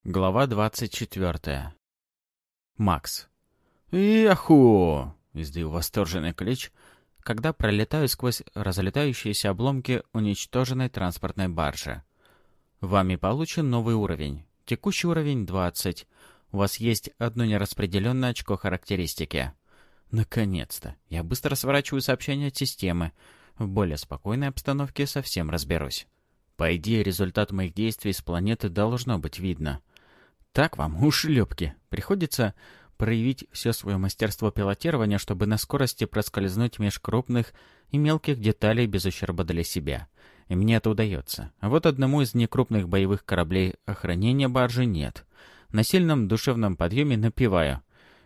Глава 24. Макс. «Яху!» — издаю восторженный клич, когда пролетаю сквозь разлетающиеся обломки уничтоженной транспортной баржи. Вами получен новый уровень. Текущий уровень 20. У вас есть одно нераспределенное очко характеристики. Наконец-то! Я быстро сворачиваю сообщение от системы. В более спокойной обстановке совсем разберусь. По идее, результат моих действий с планеты должно быть видно. Так вам, ушлепки. Приходится проявить все свое мастерство пилотирования, чтобы на скорости проскользнуть меж крупных и мелких деталей без ущерба для себя. И мне это удается. А вот одному из некрупных боевых кораблей охранения баржи нет. На сильном душевном подъеме напеваю.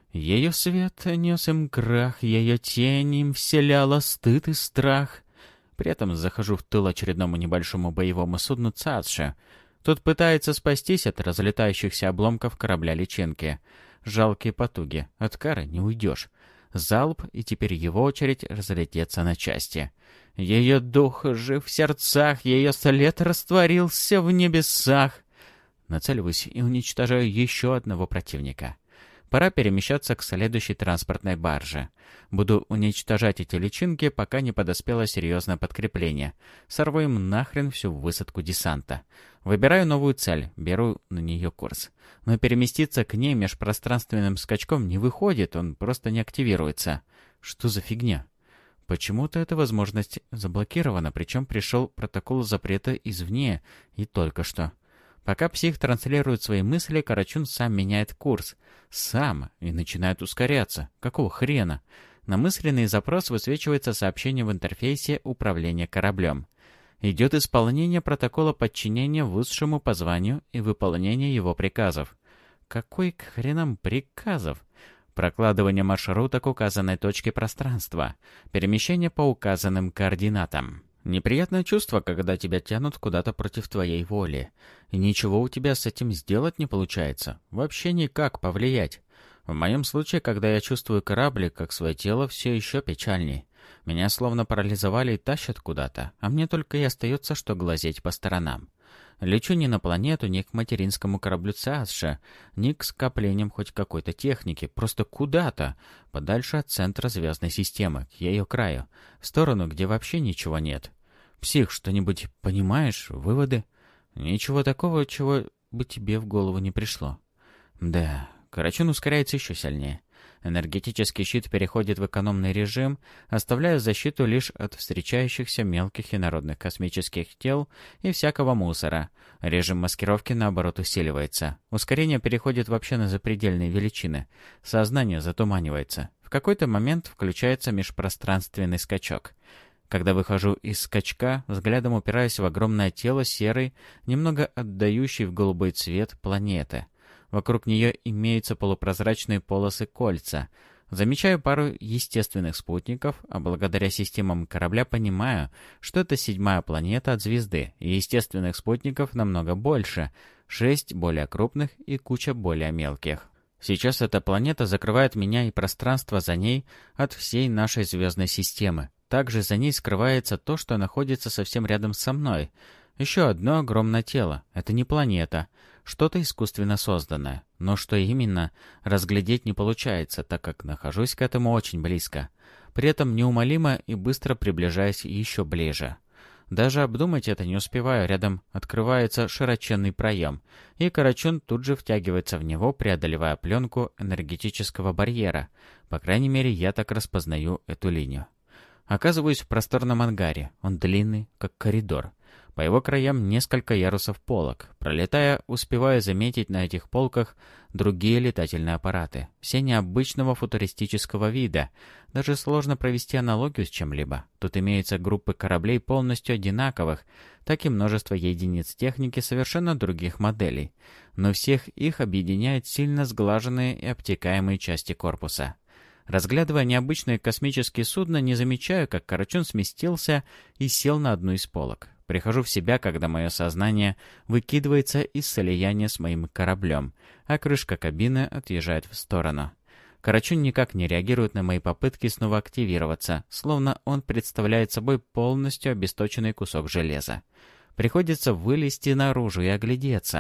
Ее свет нес им крах, ее тень им вселяла стыд и страх. При этом захожу в тыл очередному небольшому боевому судну «Цацши». Тот пытается спастись от разлетающихся обломков корабля-личинки. Жалкие потуги. От кары не уйдешь. Залп, и теперь его очередь разлететься на части. Ее дух жив в сердцах, ее след растворился в небесах. Нацеливаюсь и уничтожаю еще одного противника. Пора перемещаться к следующей транспортной барже. Буду уничтожать эти личинки, пока не подоспело серьезное подкрепление. Сорву им нахрен всю высадку десанта. Выбираю новую цель, беру на нее курс. Но переместиться к ней межпространственным скачком не выходит, он просто не активируется. Что за фигня? Почему-то эта возможность заблокирована, причем пришел протокол запрета извне и только что. Пока псих транслирует свои мысли, Карачун сам меняет курс. Сам. И начинает ускоряться. Какого хрена? На мысленный запрос высвечивается сообщение в интерфейсе управления кораблем. Идет исполнение протокола подчинения высшему по званию и выполнение его приказов. Какой к хренам приказов? Прокладывание маршрута к указанной точке пространства. Перемещение по указанным координатам. Неприятное чувство, когда тебя тянут куда-то против твоей воли. И ничего у тебя с этим сделать не получается. Вообще никак повлиять. В моем случае, когда я чувствую кораблик, как свое тело, все еще печальней. Меня словно парализовали и тащат куда-то, а мне только и остается, что глазеть по сторонам. Лечу не на планету, ни к материнскому кораблю «Цацши», ни к скоплениям хоть какой-то техники, просто куда-то, подальше от центра звездной системы, к ее краю, в сторону, где вообще ничего нет. «Псих, что-нибудь понимаешь? Выводы?» «Ничего такого, чего бы тебе в голову не пришло». «Да, Карачун ускоряется еще сильнее. Энергетический щит переходит в экономный режим, оставляя защиту лишь от встречающихся мелких инородных космических тел и всякого мусора. Режим маскировки, наоборот, усиливается. Ускорение переходит вообще на запредельные величины. Сознание затуманивается. В какой-то момент включается межпространственный скачок. Когда выхожу из скачка, взглядом упираюсь в огромное тело серой, немного отдающей в голубой цвет планеты. Вокруг нее имеются полупрозрачные полосы-кольца. Замечаю пару естественных спутников, а благодаря системам корабля понимаю, что это 7-я планета от звезды, и естественных спутников намного больше, 6 более крупных и куча более мелких. Сейчас эта планета закрывает меня и пространство за ней от всей нашей звездной системы. Также за ней скрывается то, что находится совсем рядом со мной. Еще одно огромное тело. Это не планета. Что-то искусственно созданное. Но что именно, разглядеть не получается, так как нахожусь к этому очень близко. При этом неумолимо и быстро приближаясь еще ближе. Даже обдумать это не успеваю, рядом открывается широченный проем, и Карачун тут же втягивается в него, преодолевая пленку энергетического барьера. По крайней мере, я так распознаю эту линию. Оказываюсь в просторном ангаре. Он длинный, как коридор. По его краям несколько ярусов полок. Пролетая, успеваю заметить на этих полках другие летательные аппараты. Все необычного футуристического вида. Даже сложно провести аналогию с чем-либо. Тут имеются группы кораблей полностью одинаковых, так и множество единиц техники совершенно других моделей. Но всех их объединяют сильно сглаженные и обтекаемые части корпуса. Разглядывая необычные космические судна, не замечаю, как Карачун сместился и сел на одну из полок. Прихожу в себя, когда мое сознание выкидывается из слияния с моим кораблем, а крышка кабины отъезжает в сторону. Карачун никак не реагирует на мои попытки снова активироваться, словно он представляет собой полностью обесточенный кусок железа. Приходится вылезти наружу и оглядеться.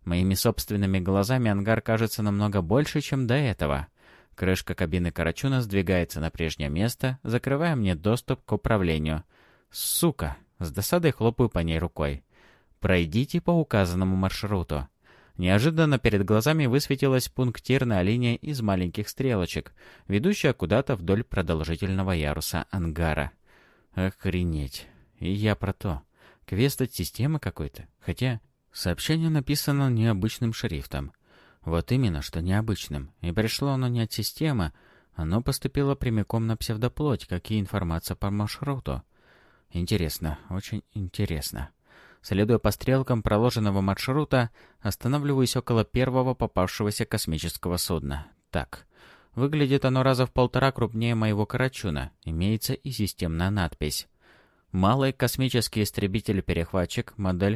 Моими собственными глазами ангар кажется намного больше, чем до этого. Крышка кабины Карачуна сдвигается на прежнее место, закрывая мне доступ к управлению. Сука! С досадой хлопаю по ней рукой. Пройдите по указанному маршруту. Неожиданно перед глазами высветилась пунктирная линия из маленьких стрелочек, ведущая куда-то вдоль продолжительного яруса ангара. Охренеть. И я про то. Квест от системы какой-то. Хотя сообщение написано необычным шрифтом. Вот именно, что необычным. И пришло оно не от системы, оно поступило прямиком на псевдоплоть, как и информация по маршруту. Интересно, очень интересно. Следуя по стрелкам проложенного маршрута, останавливаюсь около первого попавшегося космического судна. Так, выглядит оно раза в 1,5 крупнее моего Карачуна. Имеется и системная надпись. Малый космический истребитель-перехватчик, модель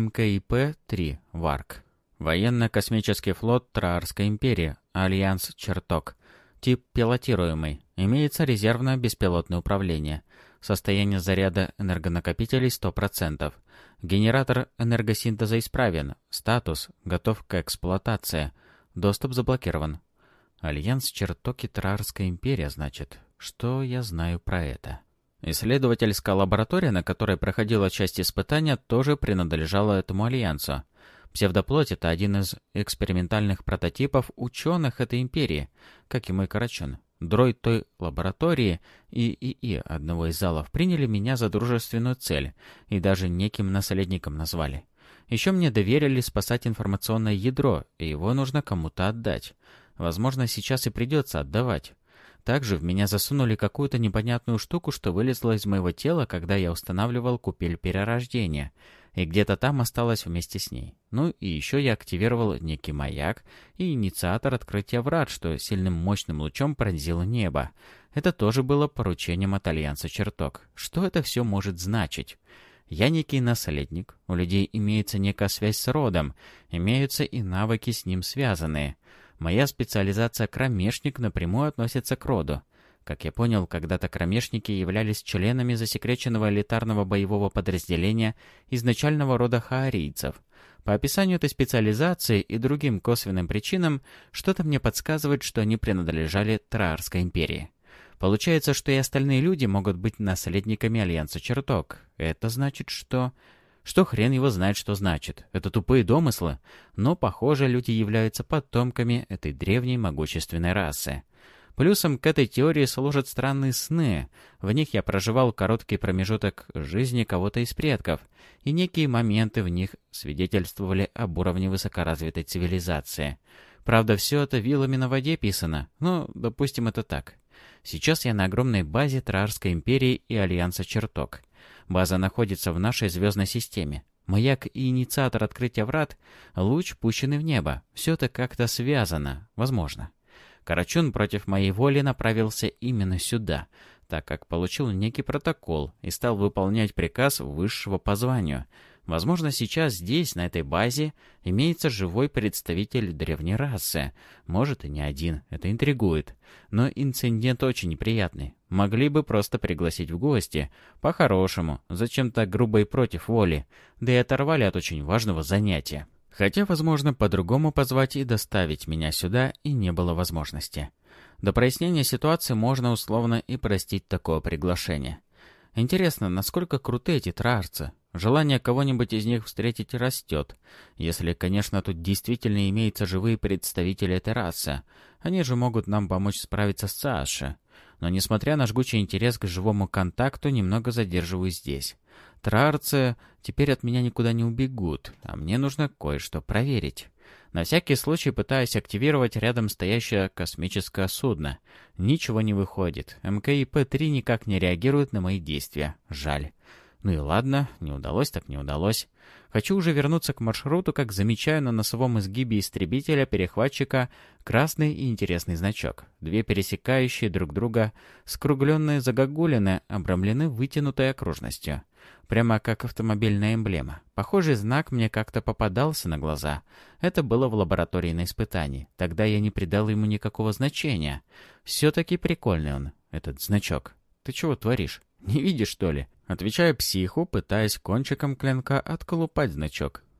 МКИП-3 «Варк». Военно-космический флот Траарской империи, Альянс «Чертог». Тип пилотируемый. Имеется резервное беспилотное управление. Состояние заряда энергонакопителей 100%. Генератор энергосинтеза исправен. Статус готов к эксплуатации. Доступ заблокирован. Альянс «Чертог» и Траарская империя, значит. Что я знаю про это? Исследовательская лаборатория, на которой проходила часть испытания, тоже принадлежала этому альянсу. Псевдоплоть — это один из экспериментальных прототипов ученых этой империи, как и мой Карачун. Дроид той лаборатории и ИИ одного из залов приняли меня за дружественную цель и даже неким наследником назвали. Еще мне доверили спасать информационное ядро, и его нужно кому-то отдать. Возможно, сейчас и придется отдавать. Также в меня засунули какую-то непонятную штуку, что вылезла из моего тела, когда я устанавливал купель перерождения, и где-то там осталась вместе с ней. Ну и еще я активировал некий маяк и инициатор открытия врат, что сильным мощным лучом пронзило небо. Это тоже было поручением от Альянса «Чертог». Что это все может значить? Я некий наследник, у людей имеется некая связь с родом, имеются и навыки с ним связанные. Моя специализация «Кромешник» напрямую относится к роду. Как я понял, когда-то кромешники являлись членами засекреченного элитарного боевого подразделения изначального рода хаарийцев. По описанию этой специализации и другим косвенным причинам, что-то мне подсказывает, что они принадлежали Траарской империи. Получается, что и остальные люди могут быть наследниками Альянса «Чертог». Это значит, что... Что хрен его знает, что значит. Это тупые домыслы. Но, похоже, люди являются потомками этой древней могущественной расы. Плюсом к этой теории служат странные сны. В них я проживал короткий промежуток жизни кого-то из предков, и некие моменты в них свидетельствовали об уровне высокоразвитой цивилизации. Правда, все это вилами на воде писано, но, допустим, это так. Сейчас я на огромной базе Траарской империи и Альянса «Чертог». База находится в нашей звездной системе. Маяк и инициатор открытия врат — луч, пущенный в небо. Все это как-то связано, возможно. Карачун против моей воли направился именно сюда, так как получил некий протокол и стал выполнять приказ высшего по званию. Возможно, сейчас здесь, на этой базе, имеется живой представитель древней расы. Может, и не один, это интригует. Но инцидент очень неприятный. Могли бы просто пригласить в гости. По-хорошему, зачем так грубо и против воли. Да и оторвали от очень важного занятия. Хотя, возможно, по-другому позвать и доставить меня сюда и не было возможности. До прояснения ситуации можно условно и простить такое приглашение. Интересно, насколько круты эти траарцы? Желание кого-нибудь из них встретить растет. Если, конечно, тут действительно имеются живые представители этой расы. Они же могут нам помочь справиться с Сааши. Но, несмотря на жгучий интерес к живому контакту, немного задерживаюсь здесь. Траарцы теперь от меня никуда не убегут, а мне нужно кое-что проверить. На всякий случай пытаюсь активировать рядом стоящее космическое судно. Ничего не выходит. МКИП-3 никак не реагирует на мои действия. Жаль. Ну и ладно, не удалось так не удалось. Хочу уже вернуться к маршруту, как замечаю на носовом изгибе истребителя-перехватчика красный и интересный значок. Две пересекающие друг друга скругленные загогулины обрамлены вытянутой окружностью. Прямо как автомобильная эмблема. Похожий знак мне как-то попадался на глаза. Это было в лаборатории на испытании. Тогда я не придал ему никакого значения. Все-таки прикольный он, этот значок. Ты чего творишь? Не видишь, что ли? Отвечаю психу, пытаясь кончиком клинка отколупать значок.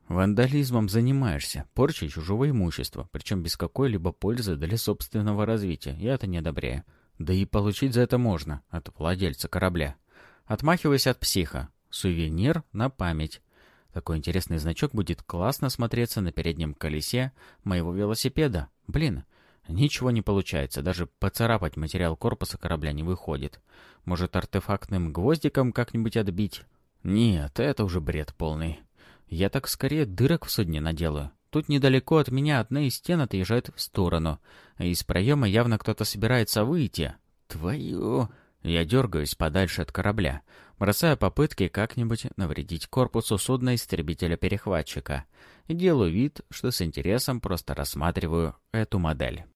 Вандализмом занимаешься, порчей чужого имущества, причем без какой-либо пользы для собственного развития. Я это не одобряю. Да и получить за это можно от владельца корабля. Отмахиваясь от психа. Сувенир на память. Такой интересный значок будет классно смотреться на переднем колесе моего велосипеда. Блин, ничего не получается, даже поцарапать материал корпуса корабля не выходит. Может, артефактным гвоздиком как-нибудь отбить? Нет, это уже бред полный. Я так скорее дырок в судне наделаю. Тут недалеко от меня одна из стен отъезжает в сторону, а из проема явно кто-то собирается выйти. Твою... Я дергаюсь подальше от корабля, бросая попытки как-нибудь навредить корпусу судна истребителя-перехватчика и делаю вид, что с интересом просто рассматриваю эту модель.